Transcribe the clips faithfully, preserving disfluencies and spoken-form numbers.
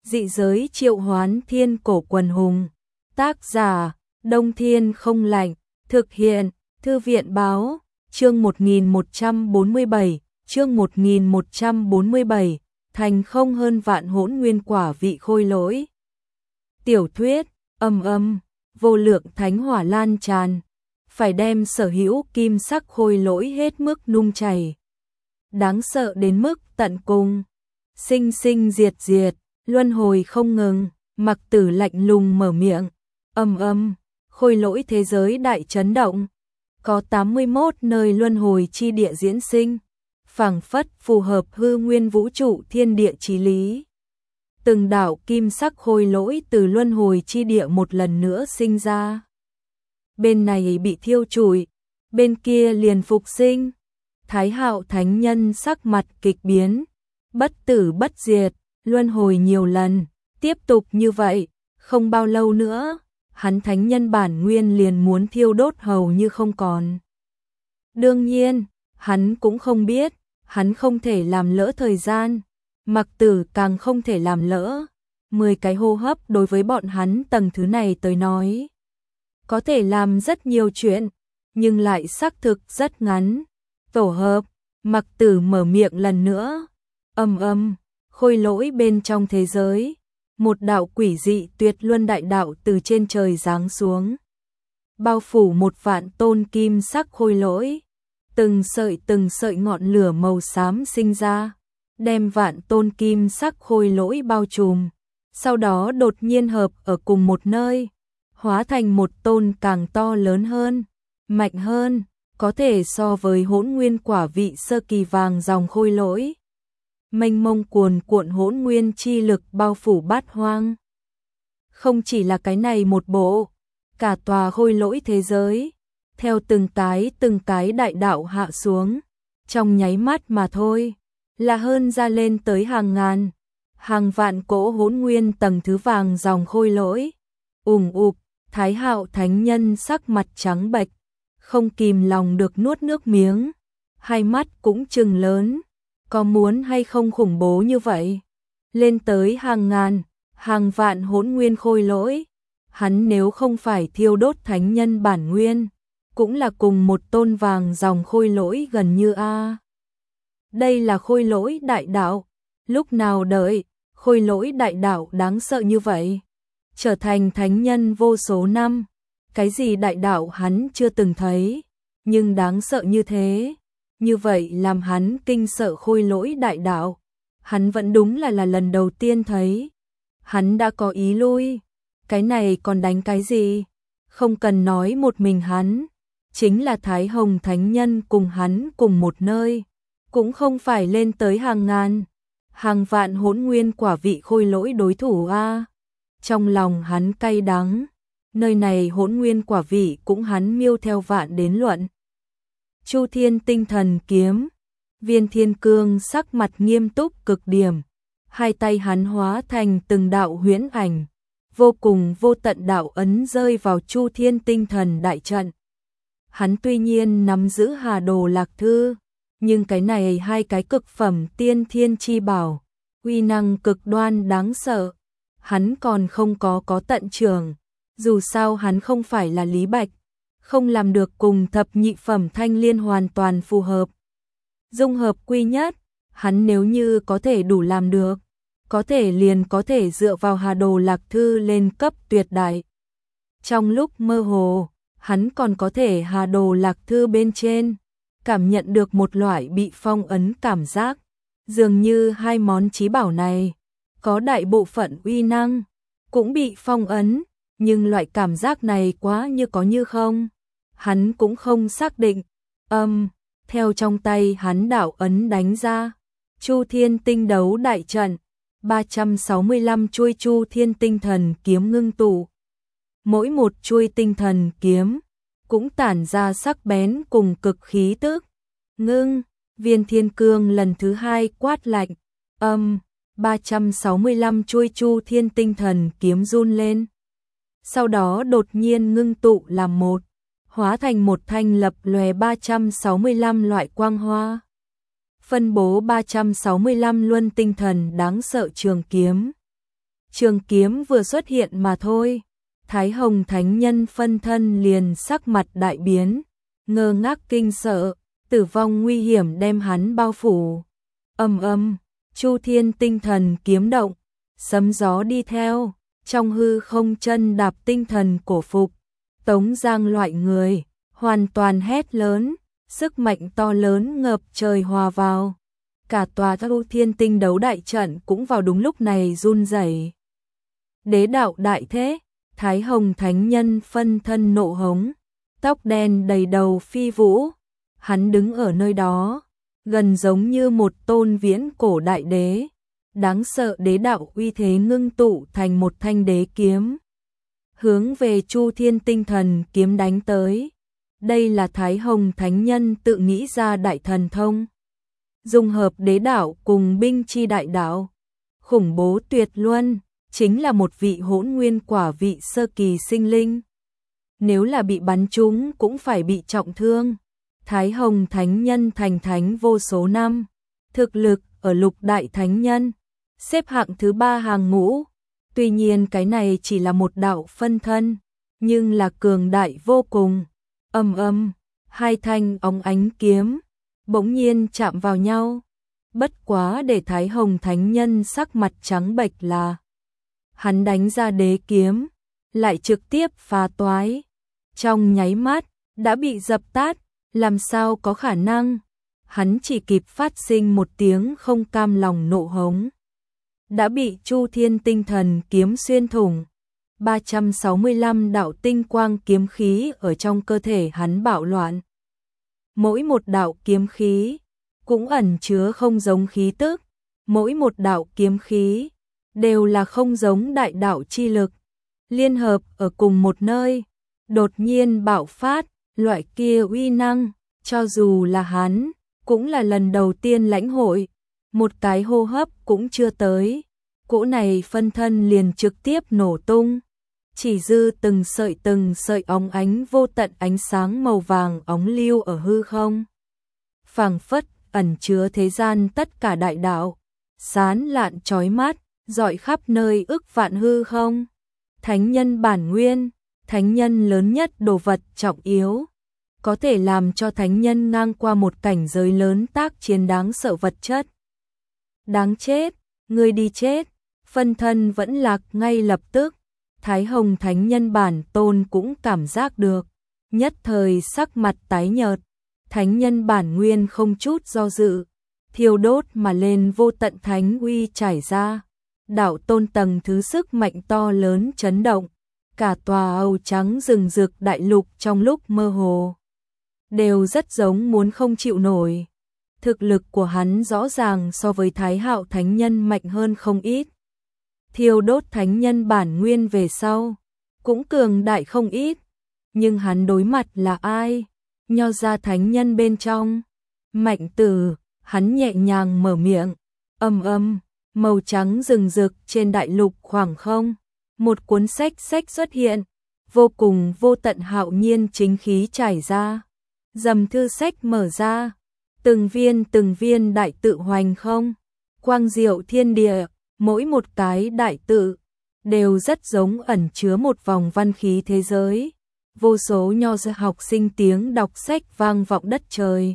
Dị giới triệu hoán thiên cổ quần hùng. Tác giả, Đông Thiên không lạnh. Thực hiện, Thư viện báo, chương một nghìn một trăm bốn mươi bảy, chương một nghìn một trăm bốn mươi bảy, thành không hơn vạn hỗn nguyên quả vị khôi lỗi. Tiểu thuyết, âm âm, vô lượng thánh hỏa lan tràn, phải đem sở hữu kim sắc khôi lỗi hết mức nung chảy. Đáng sợ đến mức tận cùng, sinh sinh diệt diệt, luân hồi không ngừng. Mặc Tử lạnh lùng mở miệng, âm âm, khôi lỗi thế giới đại chấn động. Có tám mươi mốt nơi luân hồi chi địa diễn sinh, phảng phất phù hợp hư nguyên vũ trụ thiên địa chí lý. Từng đạo kim sắc khôi lỗi từ luân hồi chi địa một lần nữa sinh ra. Bên này bị thiêu trụi, bên kia liền phục sinh. Thái Hạo thánh nhân sắc mặt kịch biến, bất tử bất diệt, luân hồi nhiều lần, tiếp tục như vậy, không bao lâu nữa, hắn thánh nhân bản nguyên liền muốn thiêu đốt hầu như không còn. Đương nhiên, hắn cũng không biết, hắn không thể làm lỡ thời gian, Mặc Tử càng không thể làm lỡ. Mười cái hô hấp đối với bọn hắn tầng thứ này tới nói, có thể làm rất nhiều chuyện, nhưng lại xác thực rất ngắn. Tổ hợp, Mặc Tử mở miệng lần nữa, âm âm, khôi lỗi bên trong thế giới. Một đạo quỷ dị tuyệt luân đại đạo từ trên trời giáng xuống, bao phủ một vạn tôn kim sắc khôi lỗi. Từng sợi từng sợi ngọn lửa màu xám sinh ra, đem vạn tôn kim sắc khôi lỗi bao trùm, sau đó đột nhiên hợp ở cùng một nơi, hóa thành một tôn càng to lớn hơn, mạnh hơn, có thể so với hỗn nguyên quả vị sơ kỳ vàng dòng khôi lỗi. Mênh mông cuồn cuộn hỗn nguyên chi lực bao phủ bát hoang. Không chỉ là cái này một bộ, cả tòa khôi lỗi thế giới, theo từng cái từng cái đại đạo hạ xuống, trong nháy mắt mà thôi, là hơn ra lên tới hàng ngàn, hàng vạn cỗ hỗn nguyên tầng thứ vàng dòng khôi lỗi. Ùng ục, Thái Hạo thánh nhân sắc mặt trắng bệch, không kìm lòng được nuốt nước miếng, hai mắt cũng trừng lớn. Có muốn hay không khủng bố như vậy? Lên tới hàng ngàn, hàng vạn hỗn nguyên khôi lỗi. Hắn nếu không phải thiêu đốt thánh nhân bản nguyên, cũng là cùng một tôn vàng dòng khôi lỗi gần như a. Đây là khôi lỗi đại đạo. Lúc nào đợi, khôi lỗi đại đạo đáng sợ như vậy? Trở thành thánh nhân vô số năm. Cái gì đại đạo hắn chưa từng thấy, nhưng đáng sợ như thế. Như vậy làm hắn kinh sợ khôi lỗi đại đạo. Hắn vẫn đúng là là lần đầu tiên thấy. Hắn đã có ý lui. Cái này còn đánh cái gì? Không cần nói một mình hắn. Chính là Thái Hồng Thánh Nhân cùng hắn cùng một nơi. Cũng không phải lên tới hàng ngàn, hàng vạn hỗn nguyên quả vị khôi lỗi đối thủ a. Trong lòng hắn cay đắng. Nơi này hỗn nguyên quả vị cũng hắn miêu theo vạn đến luận. Chu Thiên tinh thần kiếm. Viên Thiên Cương sắc mặt nghiêm túc cực điểm, hai tay hắn hóa thành từng đạo huyễn ảnh, vô cùng vô tận đạo ấn rơi vào Chu Thiên tinh thần đại trận. Hắn tuy nhiên nắm giữ Hà Đồ Lạc Thư, nhưng cái này hai cái cực phẩm tiên thiên chi bảo, uy năng cực đoan đáng sợ. Hắn còn không có có tận trường, dù sao hắn không phải là Lý Bạch, không làm được cùng thập nhị phẩm thanh liên hoàn toàn phù hợp. Dung hợp quy nhất, hắn nếu như có thể đủ làm được, có thể liền có thể dựa vào Hà Đồ Lạc Thư lên cấp tuyệt đại. Trong lúc mơ hồ, hắn còn có thể Hà Đồ Lạc Thư bên trên, cảm nhận được một loại bị phong ấn cảm giác, dường như hai món chí bảo này, có đại bộ phận uy năng, cũng bị phong ấn, nhưng loại cảm giác này quá như có như không. Hắn cũng không xác định. Âm, theo trong tay hắn đạo ấn đánh ra, Chu Thiên tinh đấu đại trận, ba trăm sáu mươi lăm chuôi Chu Thiên tinh thần kiếm ngưng tụ. Mỗi một chuôi tinh thần kiếm cũng tản ra sắc bén cùng cực khí tức. Ngưng, Viên Thiên Cương lần thứ hai quát lạnh. Âm, ba trăm sáu mươi lăm chuôi Chu Thiên tinh thần kiếm run lên. Sau đó đột nhiên ngưng tụ làm một, hóa thành một thanh lập lòe ba trăm sáu mươi lăm loại quang hoa. Phân bố ba trăm sáu mươi lăm luân tinh thần đáng sợ trường kiếm. Trường kiếm vừa xuất hiện mà thôi, Thái Hồng Thánh Nhân phân thân liền sắc mặt đại biến, ngơ ngác kinh sợ, tử vong nguy hiểm đem hắn bao phủ. Ầm ầm, Chu Thiên Tinh Thần kiếm động, sấm gió đi theo, trong hư không chân đạp tinh thần cổ phục, Tống Giang loại người, hoàn toàn hét lớn, sức mạnh to lớn ngập trời hòa vào. Cả tòa Chu Thiên Tinh đấu đại trận cũng vào đúng lúc này run rẩy. Đế đạo đại thế, Thái Hồng Thánh Nhân phân thân nộ hống, tóc đen đầy đầu phi vũ, hắn đứng ở nơi đó, gần giống như một tôn viễn cổ đại đế, đáng sợ đế đạo uy thế ngưng tụ thành một thanh đế kiếm, hướng về Chu Thiên Tinh Thần kiếm đánh tới. Đây là Thái Hồng Thánh Nhân tự nghĩ ra đại thần thông, dung hợp đế đạo cùng binh chi đại đạo, khủng bố tuyệt luân, chính là một vị hỗn nguyên quả vị sơ kỳ sinh linh. Nếu là bị bắn trúng cũng phải bị trọng thương. Thái Hồng Thánh Nhân thành thánh vô số năm, thực lực ở lục đại thánh nhân, xếp hạng thứ ba hàng ngũ. Tuy nhiên cái này chỉ là một đạo phân thân, nhưng là cường đại vô cùng. Ầm ầm, hai thanh óng ánh kiếm bỗng nhiên chạm vào nhau. Bất quá để Thái Hồng Thánh Nhân sắc mặt trắng bệch là hắn đánh ra đế kiếm, lại trực tiếp phá toái. Trong nháy mắt, đã bị dập tắt, làm sao có khả năng. Hắn chỉ kịp phát sinh một tiếng không cam lòng nộ hống, đã bị Chu Thiên Tinh Thần kiếm xuyên thủng. ba trăm sáu mươi lăm đạo tinh quang kiếm khí ở trong cơ thể hắn bạo loạn. Mỗi một đạo kiếm khí cũng ẩn chứa không giống khí tức, mỗi một đạo kiếm khí đều là không giống đại đạo chi lực, liên hợp ở cùng một nơi, đột nhiên bạo phát, loại kia uy năng, cho dù là hắn, cũng là lần đầu tiên lãnh hội, một cái hô hấp cũng chưa tới, cỗ này phân thân liền trực tiếp nổ tung, chỉ dư từng sợi từng sợi óng ánh vô tận ánh sáng màu vàng óng lưu ở hư không. Phảng phất ẩn chứa thế gian tất cả đại đạo, sán lạn chói mắt, rọi khắp nơi ức vạn hư không. Thánh nhân bản nguyên, thánh nhân lớn nhất đồ vật trọng yếu, có thể làm cho thánh nhân ngang qua một cảnh giới lớn tác chiến đáng sợ vật chất. Đáng chết, người đi chết, phân thân vẫn lạc ngay lập tức. Thái Hồng Thánh Nhân bản tôn cũng cảm giác được, nhất thời sắc mặt tái nhợt. Thánh nhân bản nguyên không chút do dự, thiêu đốt mà lên vô tận thánh uy trải ra. Đạo tôn tầng thứ sức mạnh to lớn chấn động, cả tòa Âu trắng rừng rực đại lục trong lúc mơ hồ đều rất giống muốn không chịu nổi. Thực lực của hắn rõ ràng so với Thái Hạo Thánh Nhân mạnh hơn không ít. Thiêu đốt thánh nhân bản nguyên về sau, cũng cường đại không ít. Nhưng hắn đối mặt là ai? Nho ra thánh nhân bên trong. Mạnh Tử, hắn nhẹ nhàng mở miệng. Ầm ầm, màu trắng rừng rực trên đại lục khoảng không. Một cuốn sách sách xuất hiện, vô cùng vô tận hạo nhiên chính khí trải ra. Dầm thư sách mở ra, từng viên từng viên đại tự hoành không. Quang diệu thiên địa. Mỗi một cái đại tự đều rất giống ẩn chứa một vòng văn khí thế giới. Vô số nho gia học sinh tiếng đọc sách vang vọng đất trời.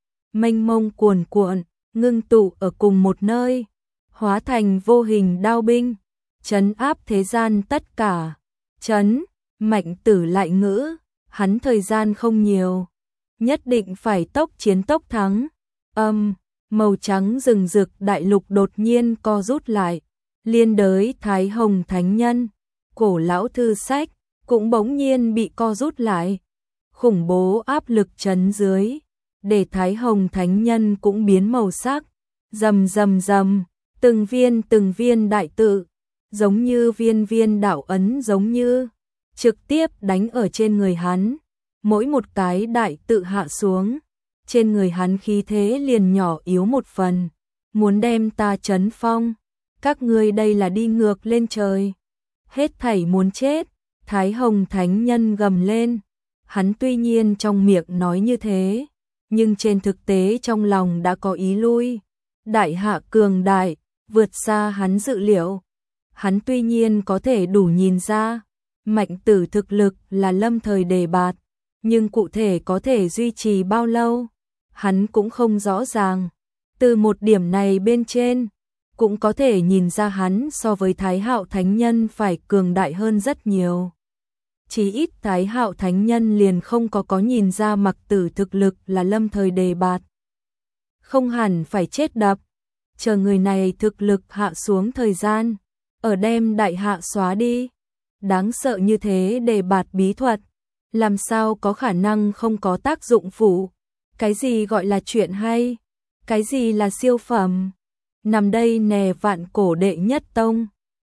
Mênh mông cuồn cuộn, ngưng tụ ở cùng một nơi, hóa thành vô hình đao binh, trấn áp thế gian tất cả. Trấn, Mạnh Tử lại ngữ, hắn thời gian không nhiều, nhất định phải tốc chiến tốc thắng. Âm, màu trắng rừng rực đại lục đột nhiên co rút lại, liên đới Thái Hồng Thánh Nhân, cổ lão thư sách cũng bỗng nhiên bị co rút lại. Khủng bố áp lực chấn dưới, để Thái Hồng Thánh Nhân cũng biến màu sắc, rầm rầm rầm, từng viên từng viên đại tự, giống như viên viên đạo ấn giống như, trực tiếp đánh ở trên người hắn. Mỗi một cái đại tự hạ xuống, trên người hắn khí thế liền nhỏ yếu một phần, muốn đem ta trấn phong. Các ngươi đây là đi ngược lên trời, hết thảy muốn chết. Thái Hồng Thánh Nhân gầm lên, hắn tuy nhiên trong miệng nói như thế, nhưng trên thực tế trong lòng đã có ý lui. Đại hạ cường đại, vượt xa hắn dự liệu. Hắn tuy nhiên có thể đủ nhìn ra, Mạnh Tử thực lực là lâm thời đề bạt, nhưng cụ thể có thể duy trì bao lâu, hắn cũng không rõ ràng. Từ một điểm này bên trên, cũng có thể nhìn ra hắn so với Thái Hạo Thánh Nhân phải cường đại hơn rất nhiều. Chỉ ít Thái Hạo Thánh Nhân liền không có có nhìn ra Mặc Tử thực lực là lâm thời đề bạt. Không hẳn phải chết đập, chờ người này thực lực hạ xuống thời gian, ở đem đại hạ xóa đi. Đáng sợ như thế đề bạt bí thuật, làm sao có khả năng không có tác dụng phụ. Cái gì gọi là chuyện hay, cái gì là siêu phẩm. Nằm đây nè vạn cổ đệ nhất tông.